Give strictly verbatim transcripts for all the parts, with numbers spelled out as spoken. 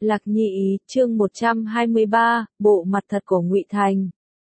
Lạc Nhi ý, chương một trăm hai mươi ba, bộ mặt thật của Ngụy Thành.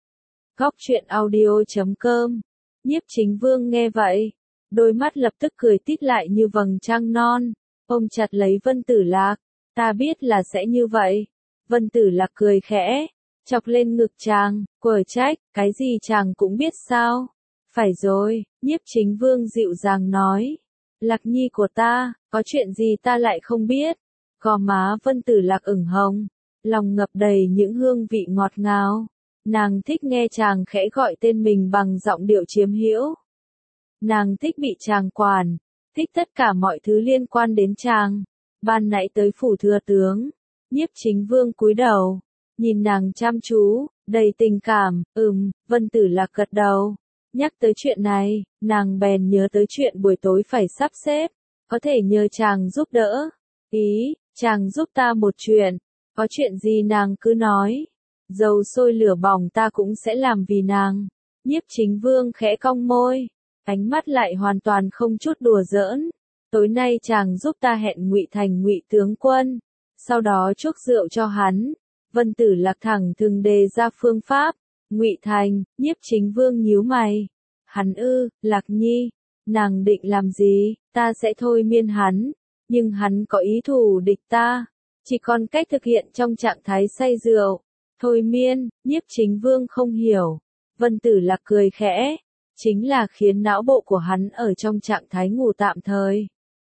Góc truyện audio chấm com. Nhiếp Chính Vương nghe vậy, đôi mắt lập tức cười tít lại như vầng trăng non, ôm chặt lấy Vân Tử Lạc, ta biết là sẽ như vậy. Vân Tử Lạc cười khẽ, chọc lên ngực chàng, quở trách, cái gì chàng cũng biết sao? Phải rồi, Nhiếp Chính Vương dịu dàng nói, Lạc Nhi của ta, có chuyện gì ta lại không biết? Gò má Vân Tử Lạc ửng hồng, lòng ngập đầy những hương vị ngọt ngào. Nàng thích nghe chàng khẽ gọi tên mình bằng giọng điệu chiếm hữu. Nàng thích bị chàng quản, thích tất cả mọi thứ liên quan đến chàng. Ban nãy tới phủ thừa tướng, Nhiếp Chính Vương cúi đầu, nhìn nàng chăm chú, đầy tình cảm, ừm, Vân Tử Lạc gật đầu. Nhắc tới chuyện này, nàng bèn nhớ tới chuyện buổi tối phải sắp xếp, có thể nhờ chàng giúp đỡ. Ý, chàng giúp ta một chuyện, có chuyện gì nàng cứ nói. Dầu sôi lửa bỏng ta cũng sẽ làm vì nàng. Nhiếp Chính Vương khẽ cong môi, ánh mắt lại hoàn toàn không chút đùa giỡn. Tối nay chàng giúp ta hẹn Ngụy Thành Ngụy tướng quân, sau đó chuốc rượu cho hắn. Vân Tử Lạc thẳng thừng đề ra phương pháp. Ngụy Thành, Nhiếp Chính Vương nhíu mày. Hắn ư, Lạc Nhi, nàng định làm gì? Ta sẽ thôi miên hắn, nhưng hắn có ý thù địch ta, chỉ còn cách thực hiện trong trạng thái say rượu. Thôi miên, Nhiếp Chính Vương không hiểu. Vân Tử Lạc cười khẽ, chính là khiến não bộ của hắn ở trong trạng thái ngủ tạm thời.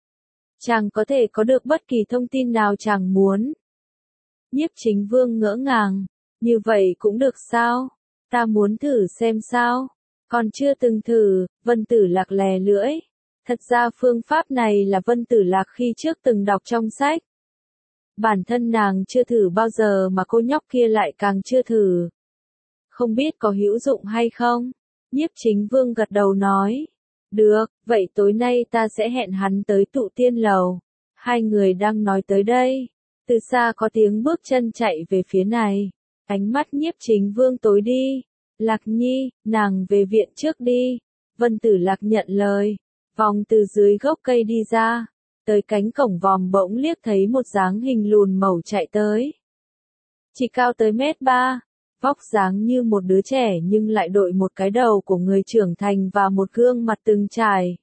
Chàng có thể có được bất kỳ thông tin nào chàng muốn. Nhiếp Chính Vương ngỡ ngàng, như vậy cũng được sao? Ta muốn thử xem sao? Còn chưa từng thử, Vân Tử Lạc lè lưỡi. Thật ra phương pháp này là Vân Tử Lạc khi trước từng đọc trong sách. Bản thân nàng chưa thử bao giờ mà cô nhóc kia lại càng chưa thử. Không biết có hữu dụng hay không? Nhiếp Chính Vương gật đầu nói. Được, vậy tối nay ta sẽ hẹn hắn tới tụ tiên lầu. Hai người đang nói tới đây. Từ xa có tiếng bước chân chạy về phía này. Ánh mắt Nhiếp Chính Vương tối đi. Lạc Nhi, nàng về viện trước đi. Vân Tử Lạc nhận lời. Vòng từ dưới gốc cây đi ra. Tới cánh cổng vòm bỗng liếc thấy một dáng hình lùn mẩu chạy tới. Chỉ cao tới mét ba, vóc dáng như một đứa trẻ nhưng lại đội một cái đầu của người trưởng thành và một gương mặt từng trải.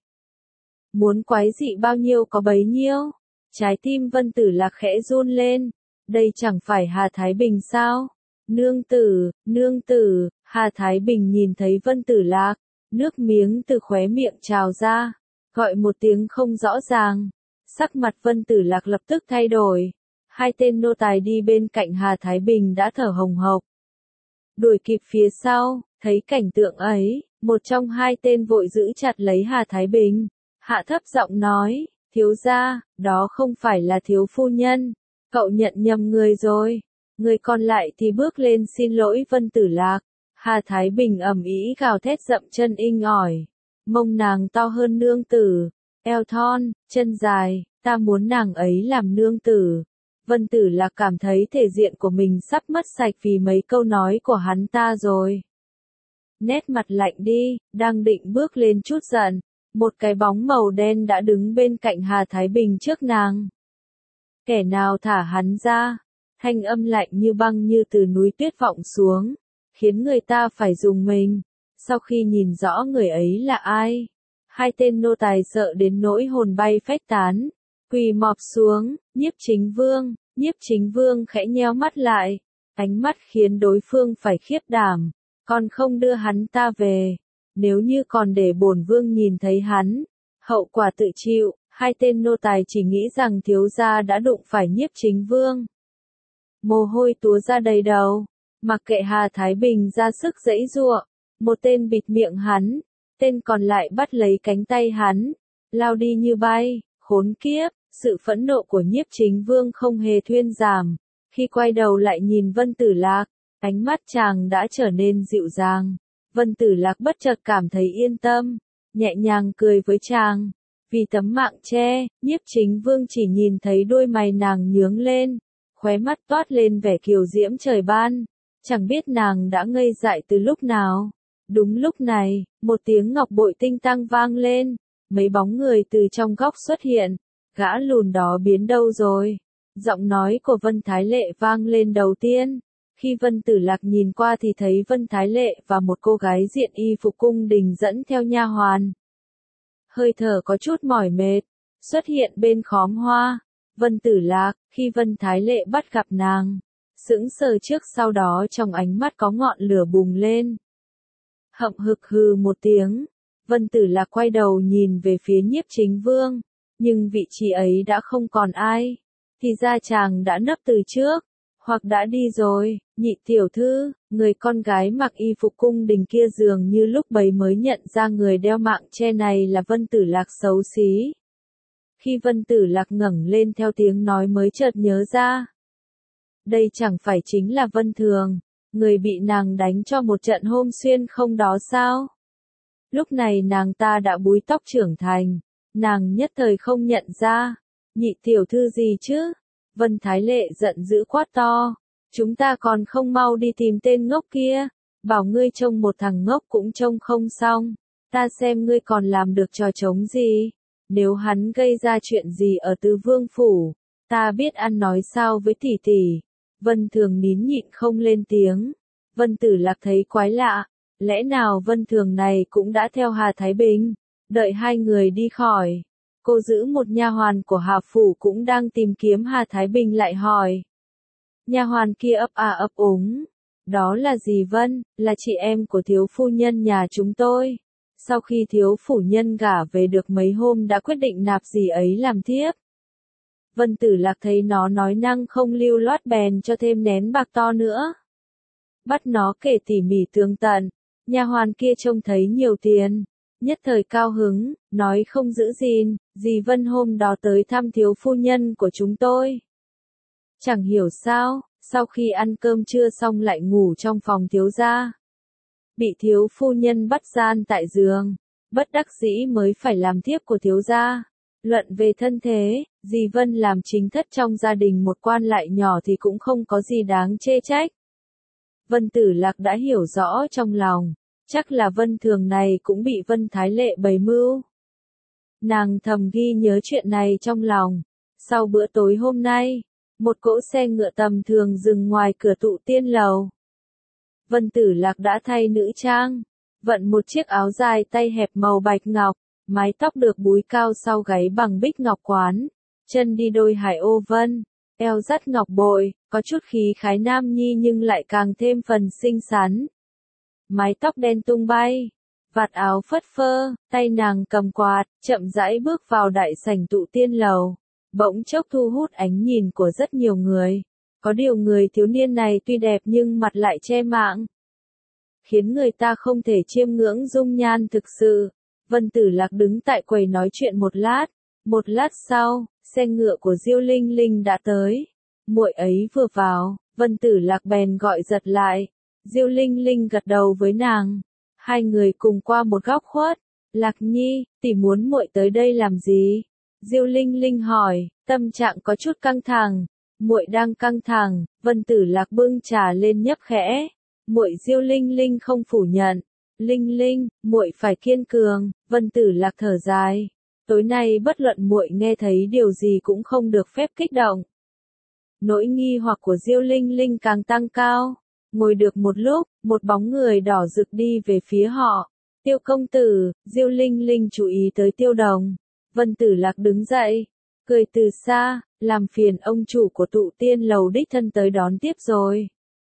Muốn quái dị bao nhiêu có bấy nhiêu. Trái tim Vân Tử Lạc khẽ run lên. Đây chẳng phải Hà Thái Bình sao? Nương tử, nương tử, Hà Thái Bình nhìn thấy Vân Tử Lạc, nước miếng từ khóe miệng trào ra, gọi một tiếng không rõ ràng. Sắc mặt Vân Tử Lạc lập tức thay đổi. Hai tên nô tài đi bên cạnh Hà Thái Bình đã thở hồng hộc. Đuổi kịp phía sau, thấy cảnh tượng ấy, một trong hai tên vội giữ chặt lấy Hà Thái Bình. Hạ thấp giọng nói, thiếu gia, đó không phải là thiếu phu nhân. Cậu nhận nhầm người rồi. Người còn lại thì bước lên xin lỗi Vân Tử Lạc. Hà Thái Bình ầm ĩ gào thét dậm chân inh ỏi. Mông nàng to hơn nương tử. Eo thon, chân dài, ta muốn nàng ấy làm nương tử. Vân Tử Lạc cảm thấy thể diện của mình sắp mất sạch vì mấy câu nói của hắn ta rồi. Nét mặt lạnh đi, đang định bước lên chút giận. Một cái bóng màu đen đã đứng bên cạnh Hà Thái Bình trước nàng. Kẻ nào thả hắn ra? Thanh âm lạnh như băng như từ núi tuyết vọng xuống, khiến người ta phải rùng mình. Sau khi nhìn rõ người ấy là ai, hai tên nô tài sợ đến nỗi hồn bay phách tán, quỳ mọp xuống. Nhiếp Chính Vương, Nhiếp Chính Vương khẽ nheo mắt lại, ánh mắt khiến đối phương phải khiếp đảm. Còn không đưa hắn ta về, nếu như còn để bổn vương nhìn thấy hắn, hậu quả tự chịu. Hai tên nô tài chỉ nghĩ rằng thiếu gia đã đụng phải Nhiếp Chính Vương. Mồ hôi túa ra đầy đầu, mặc kệ Hà Thái Bình ra sức giãy giụa, một tên bịt miệng hắn, tên còn lại bắt lấy cánh tay hắn, lao đi như bay. Khốn kiếp, sự phẫn nộ của Nhiếp Chính Vương không hề thuyên giảm. Khi quay đầu lại nhìn Vân Tử Lạc, ánh mắt chàng đã trở nên dịu dàng. Vân Tử Lạc bất chợt cảm thấy yên tâm, nhẹ nhàng cười với chàng. Vì tấm mạng che, Nhiếp Chính Vương chỉ nhìn thấy đôi mày nàng nhướng lên, khóe mắt toát lên vẻ kiều diễm trời ban. Chẳng biết nàng đã ngây dại từ lúc nào. Đúng lúc này, một tiếng ngọc bội tinh tăng vang lên. Mấy bóng người từ trong góc xuất hiện. Gã lùn đó biến đâu rồi? Giọng nói của Vân Thái Lệ vang lên đầu tiên. Khi Vân Tử Lạc nhìn qua thì thấy Vân Thái Lệ và một cô gái diện y phục cung đình dẫn theo nha hoàn. Hơi thở có chút mỏi mệt, xuất hiện bên khóm hoa. Vân Tử Lạc, khi Vân Thái Lệ bắt gặp nàng, sững sờ trước sau đó trong ánh mắt có ngọn lửa bùng lên. Hậm hực hừ một tiếng, Vân Tử Lạc quay đầu nhìn về phía Nhiếp Chính Vương, nhưng vị trí ấy đã không còn ai, thì ra chàng đã nấp từ trước, hoặc đã đi rồi. Nhị tiểu thư, người con gái mặc y phục cung đình kia dường như lúc bấy mới nhận ra người đeo mạng che này là Vân Tử Lạc xấu xí. Khi Vân Tử Lạc ngẩng lên theo tiếng nói mới chợt nhớ ra. Đây chẳng phải chính là Vân Thường, người bị nàng đánh cho một trận hôm xuyên không đó sao? Lúc này nàng ta đã búi tóc trưởng thành, nàng nhất thời không nhận ra. Nhị tiểu thư gì chứ? Vân Thái Lệ giận dữ quát to. Chúng ta còn không mau đi tìm tên ngốc kia, bảo ngươi trông một thằng ngốc cũng trông không xong, ta xem ngươi còn làm được trò trống gì, nếu hắn gây ra chuyện gì ở Tứ Vương Phủ, ta biết ăn nói sao với tỷ tỷ. Vân Thường nín nhịn không lên tiếng. Vân Tử Lạc thấy quái lạ, lẽ nào Vân Thường này cũng đã theo Hà Thái Bình? Đợi hai người đi khỏi, cô giữ một nha hoàn của Hà Phủ cũng đang tìm kiếm Hà Thái Bình lại hỏi. Nha hoàn kia ấp à ấp úng. Đó là gì Vân? Là chị em của thiếu phu nhân nhà chúng tôi. Sau khi thiếu phu nhân gả về được mấy hôm đã quyết định nạp dì ấy làm thiếp. Vân Tử Lạc thấy nó nói năng không lưu loát bèn cho thêm nén bạc to nữa. Bắt nó kể tỉ mỉ tường tận. Nha hoàn kia trông thấy nhiều tiền, nhất thời cao hứng, nói không giữ gìn, dì Vân hôm đó tới thăm thiếu phu nhân của chúng tôi. Chẳng hiểu sao, sau khi ăn cơm trưa xong lại ngủ trong phòng thiếu gia. Bị thiếu phu nhân bắt gian tại giường, bất đắc dĩ mới phải làm thiếp của thiếu gia. Luận về thân thế, dì Vân làm chính thất trong gia đình một quan lại nhỏ thì cũng không có gì đáng chê trách. Vân Tử Lạc đã hiểu rõ trong lòng, chắc là Vân Thường này cũng bị Vân Thái Lệ bày mưu. Nàng thầm ghi nhớ chuyện này trong lòng. Sau bữa tối hôm nay, một cỗ xe ngựa tầm thường dừng ngoài cửa Tụ Tiên Lầu. Vân Tử Lạc đã thay nữ trang, vận một chiếc áo dài tay hẹp màu bạch ngọc, mái tóc được búi cao sau gáy bằng bích ngọc quán, chân đi đôi hải ô vân, eo dắt ngọc bội, có chút khí khái nam nhi nhưng lại càng thêm phần xinh xắn. Mái tóc đen tung bay, vạt áo phất phơ, tay nàng cầm quạt, chậm rãi bước vào đại sảnh Tụ Tiên Lầu. Bỗng chốc thu hút ánh nhìn của rất nhiều người. Có điều người thiếu niên này tuy đẹp nhưng mặt lại che mạng, khiến người ta không thể chiêm ngưỡng dung nhan thực sự. Vân Tử Lạc đứng tại quầy nói chuyện một lát. Một lát sau, xe ngựa của Diêu Linh Linh đã tới. Muội ấy vừa vào, Vân Tử Lạc bèn gọi giật lại. Diêu Linh Linh gật đầu với nàng. Hai người cùng qua một góc khuất. Lạc Nhi, tỷ muốn muội tới đây làm gì? Diêu Linh Linh hỏi, tâm trạng có chút căng thẳng. Muội đang căng thẳng. Vân Tử Lạc bưng trà lên nhấp khẽ. Muội Diêu Linh Linh không phủ nhận. Linh Linh, muội phải kiên cường. Vân Tử Lạc thở dài. Tối nay bất luận muội nghe thấy điều gì cũng không được phép kích động. Nỗi nghi hoặc của Diêu Linh Linh càng tăng cao. Ngồi được một lúc, một bóng người đỏ rực đi về phía họ. Tiêu công tử. Diêu Linh Linh chú ý tới Tiêu Đồng. Vân Tử Lạc đứng dậy, cười từ xa, làm phiền ông chủ của Tụ Tiên Lầu đích thân tới đón tiếp rồi.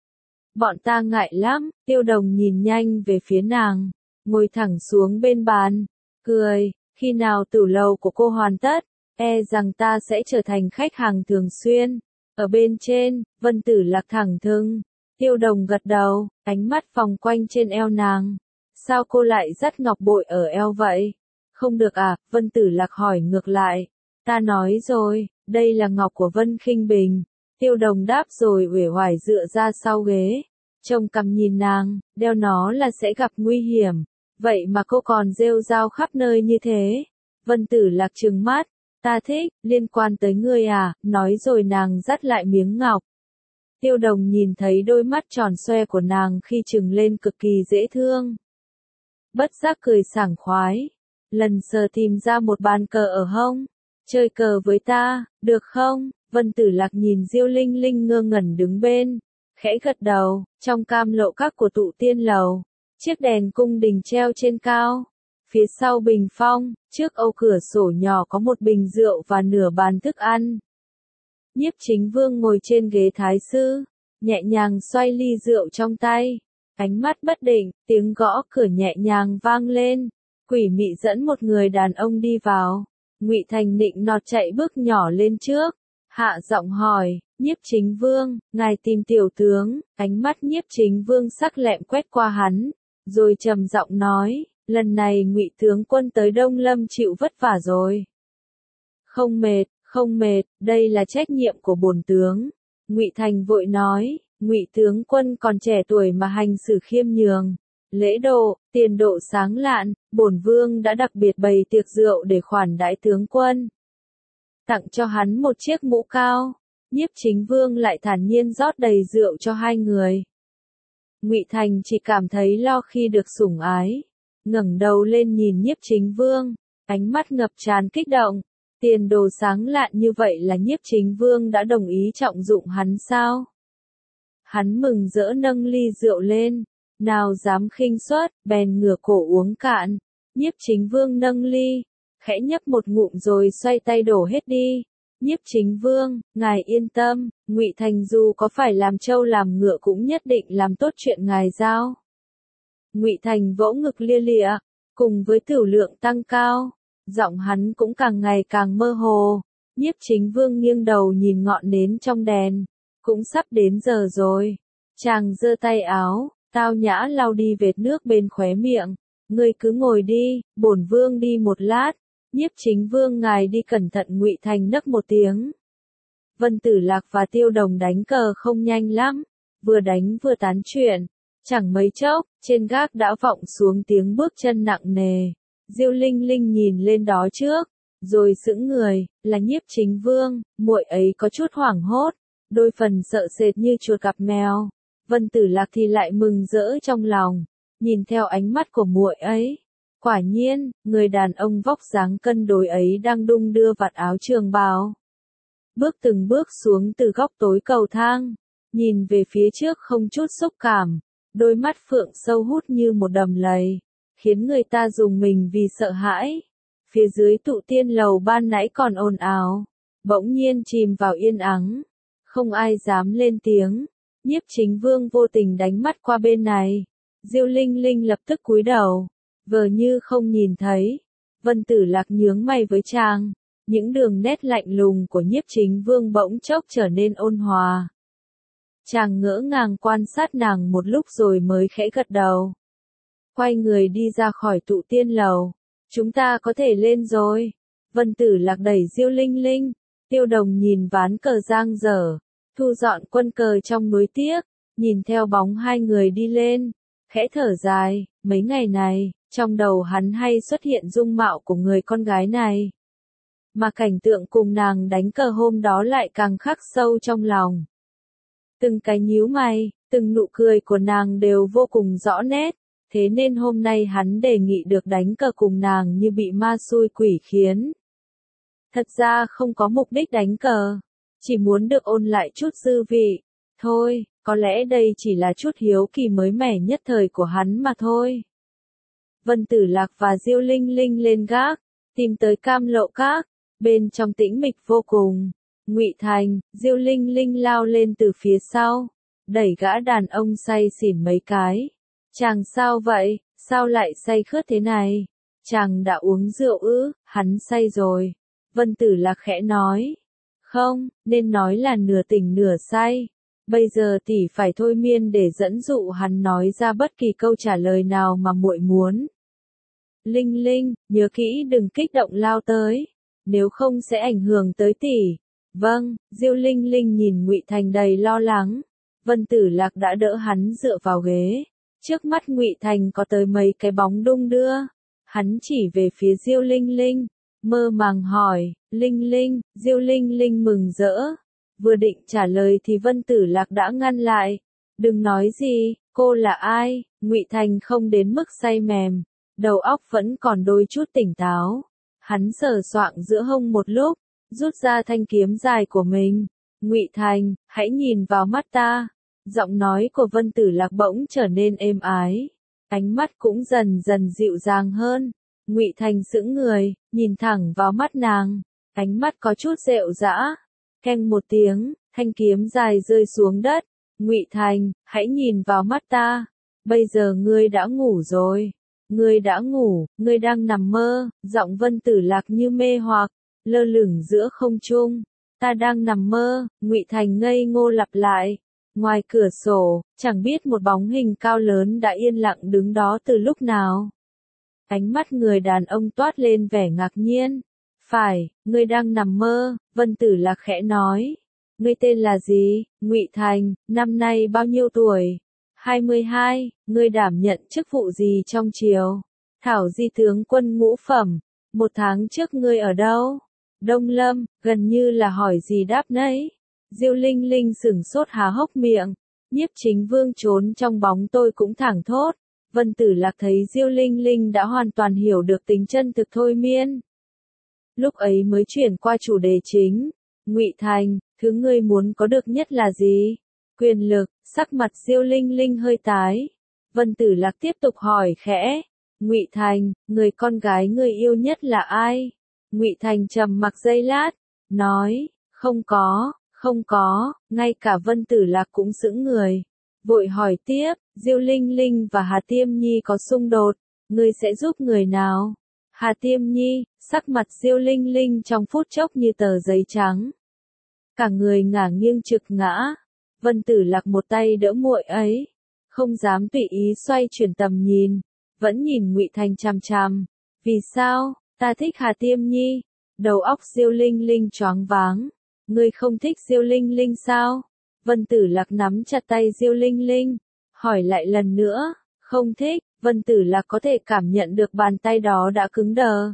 Bọn ta ngại lắm. Tiêu Đồng nhìn nhanh về phía nàng, ngồi thẳng xuống bên bàn, cười, khi nào tử lầu của cô hoàn tất, e rằng ta sẽ trở thành khách hàng thường xuyên. Ở bên trên, Vân Tử Lạc thẳng thừng. Tiêu Đồng gật đầu, ánh mắt vòng quanh trên eo nàng. Sao cô lại dắt ngọc bội ở eo vậy? Không được à? Vân Tử Lạc hỏi ngược lại. Ta nói rồi, đây là ngọc của Vân Khinh Bình. Tiêu Đồng đáp rồi uể oải dựa ra sau ghế. Trông cằm nhìn nàng, đeo nó là sẽ gặp nguy hiểm. Vậy mà cô còn rêu rao khắp nơi như thế. Vân Tử Lạc trừng mắt. Ta thích, liên quan tới ngươi à? Nói rồi nàng dắt lại miếng ngọc. Tiêu Đồng nhìn thấy đôi mắt tròn xoe của nàng khi trừng lên cực kỳ dễ thương. Bất giác cười sảng khoái. Lần sờ tìm ra một bàn cờ ở hông. Chơi cờ với ta, được không? Vân Tử Lạc nhìn Diêu Linh Linh ngơ ngẩn đứng bên, khẽ gật đầu. Trong cam lộ các của tụ tiên lầu, chiếc đèn cung đình treo trên cao. Phía sau bình phong, trước ô cửa sổ nhỏ có một bình rượu và nửa bàn thức ăn. Nhiếp Chính Vương ngồi trên ghế thái sư, nhẹ nhàng xoay ly rượu trong tay, ánh mắt bất định. Tiếng gõ cửa nhẹ nhàng vang lên, Quỷ Mị dẫn một người đàn ông đi vào. Ngụy Thành nịnh nọt chạy bước nhỏ lên trước, hạ giọng hỏi, Nhiếp Chính Vương, ngài tìm tiểu tướng. Ánh mắt Nhiếp Chính Vương sắc lẹm quét qua hắn, rồi trầm giọng nói, lần này Ngụy tướng quân tới Đông Lâm chịu vất vả rồi. Không mệt, không mệt, đây là trách nhiệm của bổn tướng. Ngụy Thành vội nói, Ngụy tướng quân còn trẻ tuổi mà hành xử khiêm nhường, lễ độ, tiền độ sáng lạn, bổn vương đã đặc biệt bày tiệc rượu để khoản đãi tướng quân. Tặng cho hắn một chiếc mũ cao. Nhiếp Chính Vương lại thản nhiên rót đầy rượu cho hai người. Ngụy Thành chỉ cảm thấy lo khi được sủng ái, ngẩng đầu lên nhìn Nhiếp Chính Vương, ánh mắt ngập tràn kích động. Tiền đồ sáng lạn như vậy là Nhiếp Chính Vương đã đồng ý trọng dụng hắn sao? Hắn mừng rỡ nâng ly rượu lên, nào dám khinh suất, bèn ngửa cổ uống cạn. Nhiếp Chính Vương nâng ly, khẽ nhấp một ngụm rồi xoay tay đổ hết đi. Nhiếp Chính Vương, ngài yên tâm, Ngụy Thành dù có phải làm trâu làm ngựa cũng nhất định làm tốt chuyện ngài giao. Ngụy Thành vỗ ngực lia lịa, cùng với tửu lượng tăng cao, giọng hắn cũng càng ngày càng mơ hồ. Nhiếp Chính Vương nghiêng đầu nhìn ngọn nến trong đèn, cũng sắp đến giờ rồi. Chàng giơ tay áo, tao nhã lau đi vệt nước bên khóe miệng. Ngươi cứ ngồi đi, bổn vương đi một lát. Nhiếp Chính Vương ngài đi cẩn thận. Ngụy Thành nấc một tiếng. Vân Tử Lạc và Tiêu Đồng đánh cờ không nhanh lắm, vừa đánh vừa tán chuyện. Chẳng mấy chốc, trên gác đã vọng xuống tiếng bước chân nặng nề. Diêu Linh Linh nhìn lên đó trước, rồi sững người, là Nhiếp Chính Vương. Muội ấy có chút hoảng hốt, đôi phần sợ sệt như chuột gặp mèo. Vân Tử Lạc thì lại mừng rỡ trong lòng, nhìn theo ánh mắt của muội ấy. Quả nhiên, người đàn ông vóc dáng cân đối ấy đang đung đưa vạt áo trường bào. Bước từng bước xuống từ góc tối cầu thang, nhìn về phía trước không chút xúc cảm, đôi mắt phượng sâu hút như một đầm lầy, khiến người ta rùng mình vì sợ hãi. Phía dưới tụ tiên lầu ban nãy còn ồn ào, bỗng nhiên chìm vào yên ắng, không ai dám lên tiếng. Nhiếp Chính Vương vô tình đánh mắt qua bên này, Diêu Linh Linh lập tức cúi đầu, vờ như không nhìn thấy. Vân Tử Lạc nhướng mày với chàng, những đường nét lạnh lùng của Nhiếp Chính Vương bỗng chốc trở nên ôn hòa. Chàng ngỡ ngàng quan sát nàng một lúc rồi mới khẽ gật đầu. Quay người đi ra khỏi tụ tiên lầu. Chúng ta có thể lên rồi. Vân Tử Lạc đẩy Diêu Linh Linh. Tiêu Đồng nhìn ván cờ giang dở, thu dọn quân cờ trong núi tiếc, nhìn theo bóng hai người đi lên, khẽ thở dài. Mấy ngày này, trong đầu hắn hay xuất hiện dung mạo của người con gái này. Mà cảnh tượng cùng nàng đánh cờ hôm đó lại càng khắc sâu trong lòng. Từng cái nhíu mày, từng nụ cười của nàng đều vô cùng rõ nét, thế nên hôm nay hắn đề nghị được đánh cờ cùng nàng như bị ma xui quỷ khiến. Thật ra không có mục đích đánh cờ, chỉ muốn được ôn lại chút dư vị. Thôi, có lẽ đây chỉ là chút hiếu kỳ mới mẻ nhất thời của hắn mà thôi. Vân Tử Lạc và Diêu Linh Linh lên gác, tìm tới Cam Lộ Các, bên trong tĩnh mịch vô cùng. Ngụy Thành, Diêu Linh Linh lao lên từ phía sau, đẩy gã đàn ông say xỉn mấy cái. Chàng sao vậy, sao lại say khướt thế này? Chàng đã uống rượu ư? Hắn say rồi. Vân Tử Lạc khẽ nói. Không, nên nói là nửa tỉnh nửa say. Bây giờ tỷ phải thôi miên để dẫn dụ hắn nói ra bất kỳ câu trả lời nào mà muội muốn. Linh Linh, nhớ kỹ đừng kích động lao tới, nếu không sẽ ảnh hưởng tới tỷ. Vâng. Diêu Linh Linh nhìn Ngụy Thành đầy lo lắng. Vân Tử Lạc đã đỡ hắn dựa vào ghế. Trước mắt Ngụy Thành có tới mấy cái bóng đung đưa. Hắn chỉ về phía Diêu Linh Linh, mơ màng hỏi, Linh Linh. Diêu Linh Linh mừng rỡ, vừa định trả lời thì Vân Tử Lạc đã ngăn lại. Đừng nói gì, cô là ai? Ngụy Thành không đến mức say mềm, đầu óc vẫn còn đôi chút tỉnh táo. Hắn sờ soạng giữa hông một lúc, rút ra thanh kiếm dài của mình. Ngụy Thành, hãy nhìn vào mắt ta. Giọng nói của Vân Tử Lạc bỗng trở nên êm ái, ánh mắt cũng dần dần dịu dàng hơn. Ngụy Thành sững người, nhìn thẳng vào mắt nàng, ánh mắt có chút rệu rã. Keng một tiếng, thanh kiếm dài rơi xuống đất. Ngụy Thành, hãy nhìn vào mắt ta. Bây giờ ngươi đã ngủ rồi. Ngươi đã ngủ, ngươi đang nằm mơ. Giọng Vân Tử Lạc như mê hoặc, lơ lửng giữa không trung. Ta đang nằm mơ. Ngụy Thành ngây ngô lặp lại. Ngoài cửa sổ, chẳng biết một bóng hình cao lớn đã yên lặng đứng đó từ lúc nào. Ánh mắt người đàn ông toát lên vẻ ngạc nhiên. Phải, ngươi đang nằm mơ. Vân Tử Lạc khẽ nói. Ngươi tên là gì? Ngụy Thành, năm nay bao nhiêu tuổi? hai mươi hai, ngươi đảm nhận chức vụ gì trong triều? Thảo Di tướng quân ngũ phẩm. Một tháng trước ngươi ở đâu? Đông Lâm, gần như là hỏi gì đáp nấy. Diêu Linh Linh sửng sốt há hốc miệng. Nhiếp Chính Vương trốn trong bóng tôi cũng thẳng thốt. Vân Tử Lạc thấy Diêu Linh Linh đã hoàn toàn hiểu được tính chân thực thôi miên. Lúc ấy mới chuyển qua chủ đề chính. Ngụy Thành, thứ ngươi muốn có được nhất là gì? Quyền lực. Sắc mặt Diêu Linh Linh hơi tái. Vân Tử Lạc tiếp tục hỏi khẽ. Ngụy Thành, người con gái ngươi yêu nhất là ai? Ngụy Thành trầm mặc giây lát, nói, không có, không có. Ngay cả Vân Tử Lạc cũng sững người, vội hỏi tiếp, Diêu Linh Linh và Hà Tiêm Nhi có xung đột, ngươi sẽ giúp người nào? Hà Tiêm Nhi. Sắc mặt Diêu Linh Linh trong phút chốc như tờ giấy trắng, cả người ngả nghiêng trực ngã. Vân Tử Lạc một tay đỡ muội ấy, không dám tùy ý xoay chuyển tầm nhìn, vẫn nhìn Ngụy Thành chằm chằm. Vì sao? Ta thích Hà Tiêm Nhi. Đầu óc Diêu Linh Linh choáng váng. Ngươi không thích Diêu Linh Linh sao? Vân Tử Lạc nắm chặt tay Diêu Linh Linh, hỏi lại lần nữa. Không thích. Vân Tử Lạc có thể cảm nhận được bàn tay đó đã cứng đờ.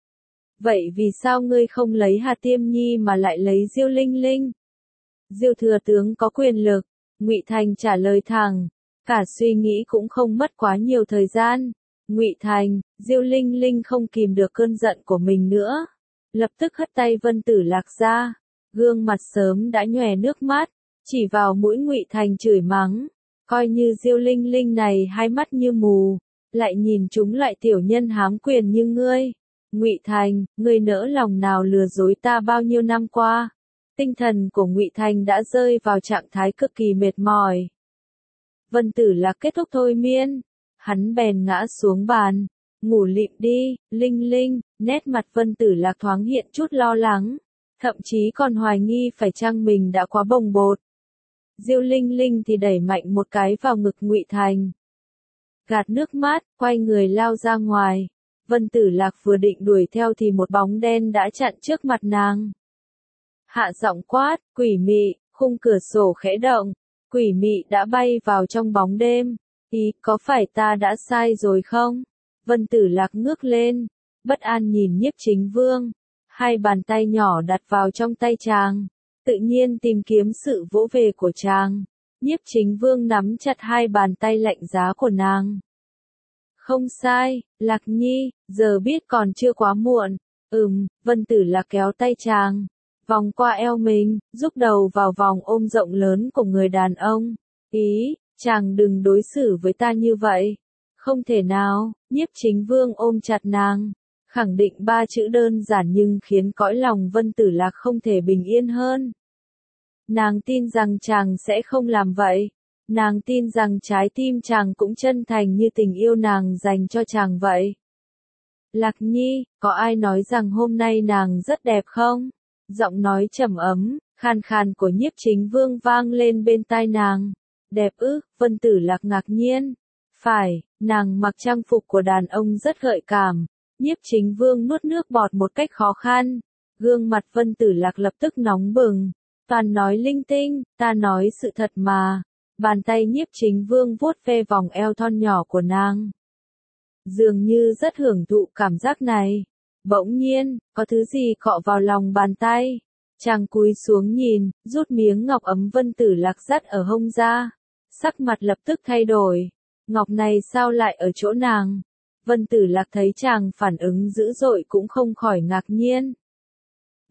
Vậy vì sao ngươi không lấy Hà Tiêm Nhi mà lại lấy Diêu Linh Linh? Diêu thừa tướng có quyền lực. Ngụy Thành trả lời thẳng, cả suy nghĩ cũng không mất quá nhiều thời gian. Ngụy Thành. Diêu Linh Linh không kìm được cơn giận của mình nữa, lập tức hất tay Vân Tử Lạc ra, gương mặt sớm đã nhòe nước mắt, chỉ vào mũi Ngụy Thành chửi mắng, coi như Diêu Linh Linh này hai mắt như mù, lại nhìn chúng lại tiểu nhân hám quyền như ngươi. Ngụy Thành, ngươi nỡ lòng nào lừa dối ta bao nhiêu năm qua? Tinh thần của Ngụy Thành đã rơi vào trạng thái cực kỳ mệt mỏi. Vân Tử Lạc kết thúc thôi miên, hắn bèn ngã xuống bàn, ngủ lịm đi. Linh Linh. Nét mặt Vân Tử Lạc thoáng hiện chút lo lắng, thậm chí còn hoài nghi phải chăng mình đã quá bồng bột. Diêu Linh Linh thì đẩy mạnh một cái vào ngực Ngụy Thành, gạt nước mắt, quay người lao ra ngoài. Vân Tử Lạc vừa định đuổi theo thì một bóng đen đã chặn trước mặt nàng. Hạ giọng quát, quỷ mị. Khung cửa sổ khẽ động, quỷ mị đã bay vào trong bóng đêm. Ý, có phải ta đã sai rồi không? Vân Tử Lạc ngước lên, bất an nhìn Nhiếp Chính Vương. Hai bàn tay nhỏ đặt vào trong tay chàng, tự nhiên tìm kiếm sự vỗ về của chàng. Nhiếp Chính Vương nắm chặt hai bàn tay lạnh giá của nàng. Không sai, Lạc Nhi, giờ biết còn chưa quá muộn. Ừm. Vân Tử Lạc kéo tay chàng, vòng qua eo mình, giúp đầu vào vòng ôm rộng lớn của người đàn ông. Ý, chàng đừng đối xử với ta như vậy. Không thể nào. Nhiếp Chính Vương ôm chặt nàng, khẳng định ba chữ đơn giản nhưng khiến cõi lòng Vân Tử Lạc không thể bình yên hơn. Nàng tin rằng chàng sẽ không làm vậy. Nàng tin rằng trái tim chàng cũng chân thành như tình yêu nàng dành cho chàng vậy. Lạc Nhi, có ai nói rằng hôm nay nàng rất đẹp không? Giọng nói trầm ấm, khàn khàn của Nhiếp Chính Vương vang lên bên tai nàng. Đẹp ư? Vân Tử Lạc ngạc nhiên. Phải, nàng mặc trang phục của đàn ông rất gợi cảm. Nhiếp Chính Vương nuốt nước bọt một cách khó khăn. Gương mặt Vân Tử Lạc lập tức nóng bừng. Toàn nói linh tinh, ta nói sự thật mà. Bàn tay Nhiếp Chính Vương vuốt ve vòng eo thon nhỏ của nàng, dường như rất hưởng thụ cảm giác này. Bỗng nhiên, có thứ gì cọ vào lòng bàn tay. Chàng cúi xuống nhìn, rút miếng ngọc ấm Vân Tử Lạc dắt ở hông ra. Sắc mặt lập tức thay đổi. Ngọc này sao lại ở chỗ nàng? Vân Tử Lạc thấy chàng phản ứng dữ dội cũng không khỏi ngạc nhiên.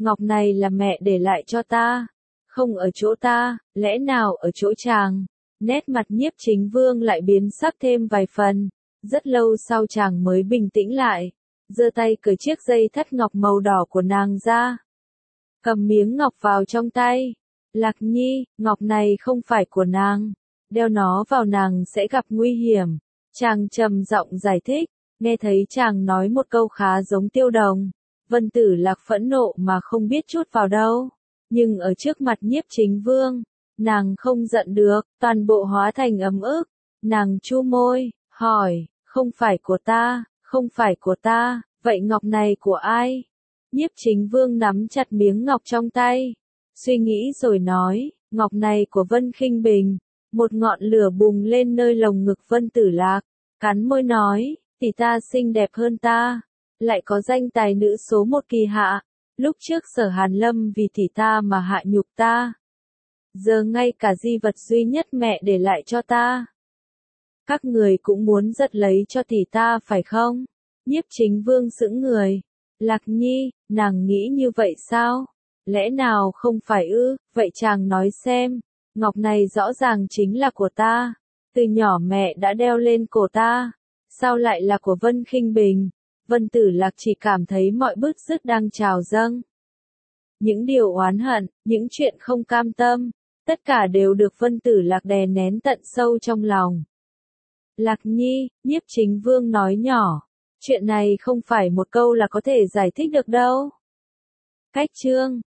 ngọc này là mẹ để lại cho ta, không ở chỗ ta, lẽ nào ở chỗ chàng? Nét mặt Nhiếp Chính Vương lại biến sắc thêm vài phần, rất lâu sau chàng mới bình tĩnh lại, giơ tay cởi chiếc dây thắt ngọc màu đỏ của nàng ra. Cầm miếng ngọc vào trong tay. Lạc Nhi, ngọc này không phải của nàng, đeo nó vào nàng sẽ gặp nguy hiểm. Chàng trầm giọng giải thích, nghe thấy chàng nói một câu khá giống Tiêu Đồng. Vân Tử Lạc phẫn nộ mà không biết chút vào đâu, nhưng ở trước mặt Nhiếp Chính Vương, nàng không giận được, toàn bộ hóa thành ấm ức. Nàng chu môi, hỏi, không phải của ta, không phải của ta, vậy ngọc này của ai? Nhiếp Chính Vương nắm chặt miếng ngọc trong tay, suy nghĩ rồi nói, ngọc này của Vân Khinh Bình. Một ngọn lửa bùng lên nơi lồng ngực Vân Tử Lạc, cắn môi nói, tỷ ta xinh đẹp hơn ta, lại có danh tài nữ số một kỳ hạ, lúc trước Sở Hàn Lâm vì tỷ ta mà hạ nhục ta. Giờ ngay cả di vật duy nhất mẹ để lại cho ta, các người cũng muốn giật lấy cho tỷ ta phải không? Nhiếp Chính Vương sững người. Lạc Nhi, nàng nghĩ như vậy sao? Lẽ nào không phải ư? Vậy chàng nói xem, ngọc này rõ ràng chính là của ta, từ nhỏ mẹ đã đeo lên cổ ta, sao lại là của Vân Khinh Bình? Vân Tử Lạc chỉ cảm thấy mọi bứt rứt đang trào dâng. Những điều oán hận, những chuyện không cam tâm, tất cả đều được Vân Tử Lạc đè nén tận sâu trong lòng. Lạc Nhi, Nhiếp Chính Vương nói nhỏ, chuyện này không phải một câu là có thể giải thích được đâu. Cách chương